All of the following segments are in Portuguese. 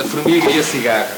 A formiga e a cigarra.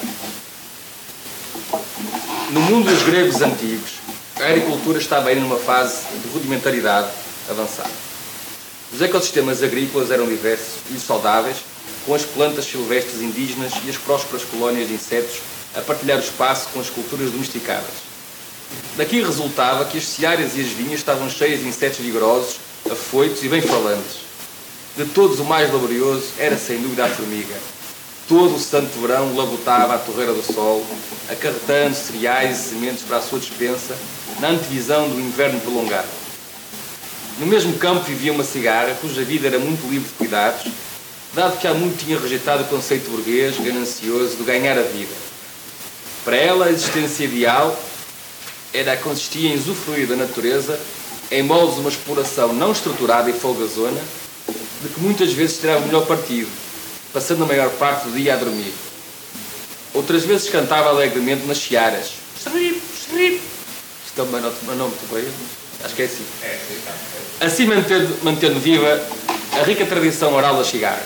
No mundo dos gregos antigos, a agricultura estava ainda numa fase de rudimentaridade avançada. Os ecossistemas agrícolas eram diversos e saudáveis, com as plantas silvestres indígenas e as prósperas colónias de insetos a partilhar o espaço com as culturas domesticadas. Daqui resultava que as searas e as vinhas estavam cheias de insetos vigorosos, afoitos e bem falantes. De todos o mais laborioso era sem dúvida a formiga. Todo o santo verão labutava à torreira do sol, acarretando cereais e sementes para a sua despensa, na antevisão do inverno prolongado. No mesmo campo vivia uma cigarra, cuja vida era muito livre de cuidados, dado que há muito tinha rejeitado o conceito burguês, ganancioso, de ganhar a vida. Para ela, a existência ideal consistia em usufruir da natureza em moldes de uma exploração não estruturada e folgazona, de que muitas vezes tirava o melhor partido, passando a maior parte do dia a dormir. Outras vezes cantava alegremente nas searas. Xerrip, xerrip. Isto é um nome de coisa? Acho que é assim. Assim mantendo viva a rica tradição oral das cigarras.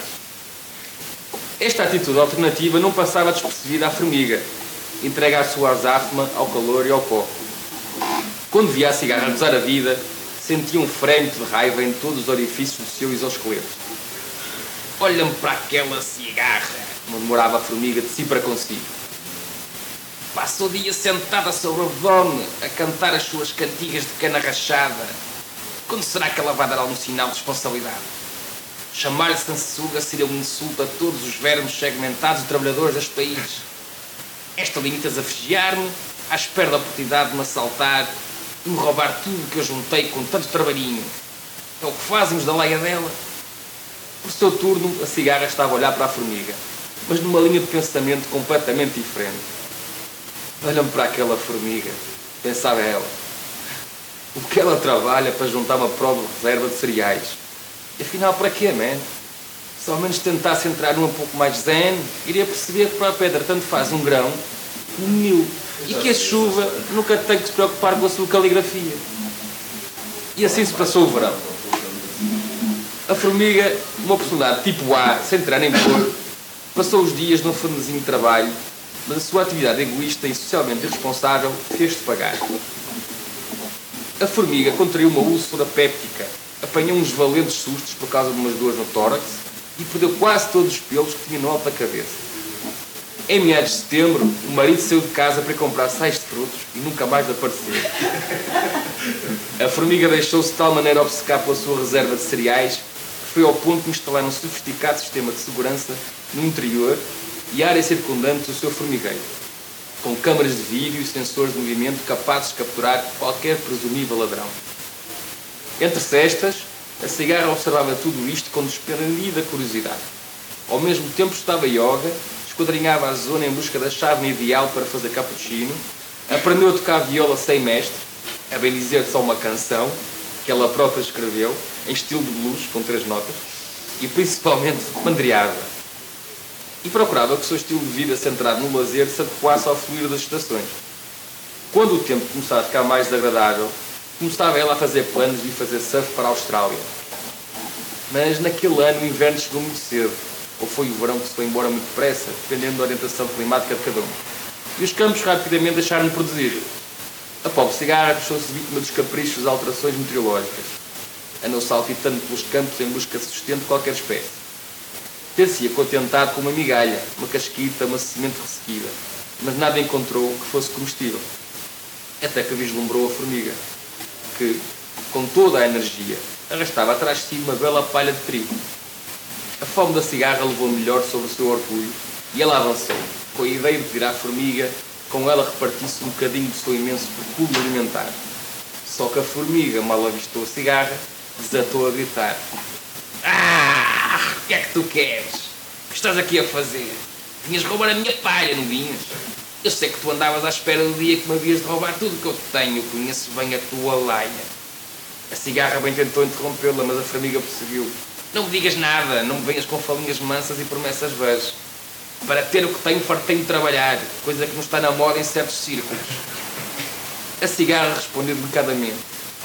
Esta atitude alternativa não passava despercebida à formiga, entregue à sua azáfama, ao calor e ao pó. Quando via a cigarra gozar a vida, sentia um frémito de raiva em todos os orifícios do seu exoesqueleto. Olha-me para aquela cigarra, murmurava a formiga de si para consigo. Passa o dia sentada sobre o redome, a cantar as suas cantigas de cana rachada. Quando será que ela vai dar algum sinal de responsabilidade? Chamar-lhe sanguessuga seria um insulto a todos os vermes segmentados e trabalhadores deste país. Esta limitas a vigiar-me, à espera da oportunidade de me assaltar e me roubar tudo o que eu juntei com tanto trabalhinho. É o que fazemos da laia dela. Por seu turno, a cigarra estava a olhar para a formiga, mas numa linha de pensamento completamente diferente. Olha-me para aquela formiga, pensava ela. O que ela trabalha para juntar uma prova de reserva de cereais? E afinal, para quê, man? Se ao menos tentasse entrar num pouco mais zen, iria perceber que para a pedra tanto faz um grão como um mil. E que a chuva nunca tem que se preocupar com a sua caligrafia. E assim se passou o verão. A formiga, uma personalidade tipo A, sem entrar nem pôr, passou os dias num frenesim de trabalho, mas a sua atividade egoísta e socialmente irresponsável fez-se pagar. A formiga contraiu uma úlcera péptica, apanhou uns valentes sustos por causa de umas dores no tórax e perdeu quase todos os pelos que tinha no alto da cabeça. Em meados de setembro, o marido saiu de casa para comprar sais de frutos e nunca mais apareceu. A formiga deixou-se de tal maneira obcecar pela sua reserva de cereais que foi ao ponto de instalar um sofisticado sistema de segurança no interior e área circundante do seu formigueiro, com câmaras de vídeo e sensores de movimento capazes de capturar qualquer presumível ladrão. Entre cestas, a cigarra observava tudo isto com desprendida curiosidade. Ao mesmo tempo estava yoga, esquadrinhava a zona em busca da chave ideal para fazer cappuccino, aprendeu a tocar viola sem mestre, a bem dizer só uma canção, que ela própria escreveu, em estilo de blues, com 3 notas, e principalmente mandriava. E procurava que o seu estilo de vida centrado no lazer se adequasse ao fluir das estações. Quando o tempo começava a ficar mais desagradável, começava ela a fazer planos de ir fazer surf para a Austrália. Mas naquele ano o inverno chegou muito cedo, ou foi o verão que se foi embora muito depressa, dependendo da orientação climática de cada um. E os campos rapidamente deixaram de produzir. A pobre cigarra deixou-se vítima dos caprichos das alterações meteorológicas. Andou saltitando pelos campos em busca de sustento de qualquer espécie. Ter-se-ia contentado com uma migalha, uma casquita, uma semente ressequida, mas nada encontrou que fosse comestível. Até que vislumbrou a formiga, que, com toda a energia, arrastava atrás de si uma bela palha de trigo. A fome da cigarra levou melhor sobre o seu orgulho e ela avançou, com a ideia de pedir à formiga com ela repartisse um bocadinho do seu imenso percurso alimentar. Só que a formiga, mal avistou a cigarra, desatou a gritar. Ah! O que é que tu queres? O que estás aqui a fazer? Vinhas roubar a minha palha, não vinhas? Eu sei que tu andavas à espera do dia que me havias de roubar tudo o que eu tenho. Conheço bem a tua laia. A cigarra bem tentou interrompê-la, mas a formiga prosseguiu. Não me digas nada, não me venhas com falinhas mansas e promessas vãs. Para ter o que tenho, fartei de trabalhar, coisa que não está na moda em certos círculos. A cigarra respondeu delicadamente.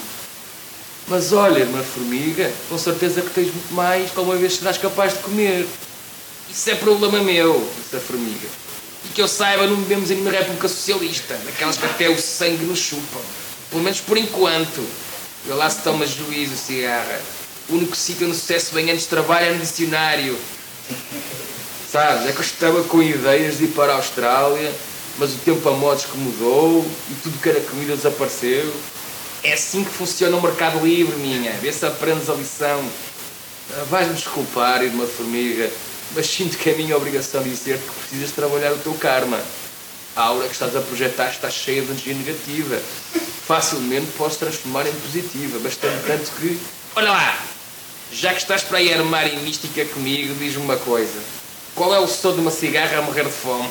Mas olha, irmã formiga, com certeza que tens muito mais que alguma vez serás capaz de comer. Isso é problema meu, disse a formiga. E que eu saiba, não vivemos em uma república socialista, daquelas que até o sangue nos chupam. Pelo menos por enquanto. Eu lá se toma juízo, cigarra. O único sítio onde o sucesso vem antes de trabalho é no dicionário. Sabes, é que eu estava com ideias de ir para a Austrália, mas o tempo a modos que mudou e tudo que era comida desapareceu. É assim que funciona o mercado livre, minha. Vê se aprendes a lição. Vais-me desculpar, irmã formiga, mas sinto que é a minha obrigação dizer-te que precisas trabalhar o teu karma. A aura que estás a projetar está cheia de energia negativa. Facilmente podes transformar em positiva, bastante tanto que... Olha lá! Já que estás para aí armar em mística comigo, diz-me uma coisa. Qual é o som de uma cigarra a morrer de fome?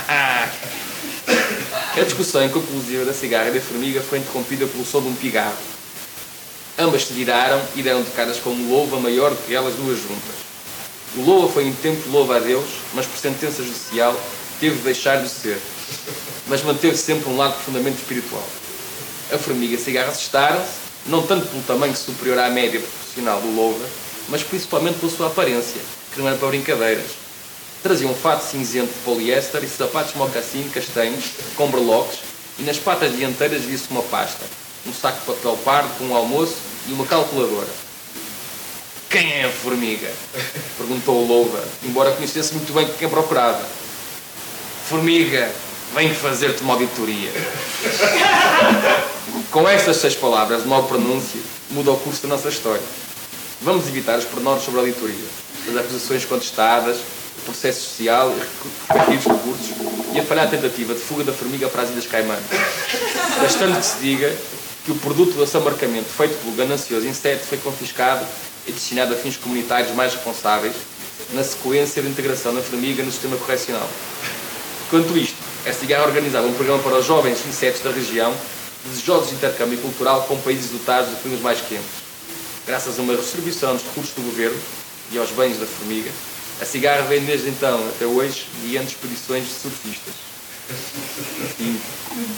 A discussão conclusiva da cigarra e da formiga foi interrompida pelo som de um pigarro. Ambas se viraram e deram tocadas com um louva maior do que elas duas juntas. O louva foi em tempo de louva a Deus, mas por sentença judicial teve de deixar de ser. Mas manteve sempre um lado profundamente espiritual. A formiga e a cigarra assustaram-se, não tanto pelo tamanho superior à média proporcional do louva, mas principalmente pela sua aparência, que não era para brincadeiras. Trazia um fato cinzento de poliéster e sapatos mocassim castanhos, com berloques, e nas patas dianteiras via-se uma pasta, um saco de papel pardo com um almoço e uma calculadora. Quem é a formiga? Perguntou o louva, embora conhecesse muito bem quem procurava. Formiga, venho fazer-te uma auditoria. Com estas 6 palavras de mau pronúncio, muda o curso da nossa história. Vamos evitar os pormenores sobre a auditoria, as acusações contestadas, o processo social e respectivos recursos e a falhada tentativa de fuga da formiga para as Ilhas Caimã. Bastante que se diga que o produto desse embarcamento feito pelo ganancioso inseto foi confiscado e destinado a fins comunitários mais responsáveis na sequência de integração da formiga no sistema correcional. Quanto isto, a cigarra organizava um programa para os jovens insetos da região desejosos de intercâmbio cultural com países dotados de climas mais quentes. Graças a uma redistribuição dos recursos do governo e aos bens da formiga, a cigarra vem desde então até hoje guiando expedições de surfistas.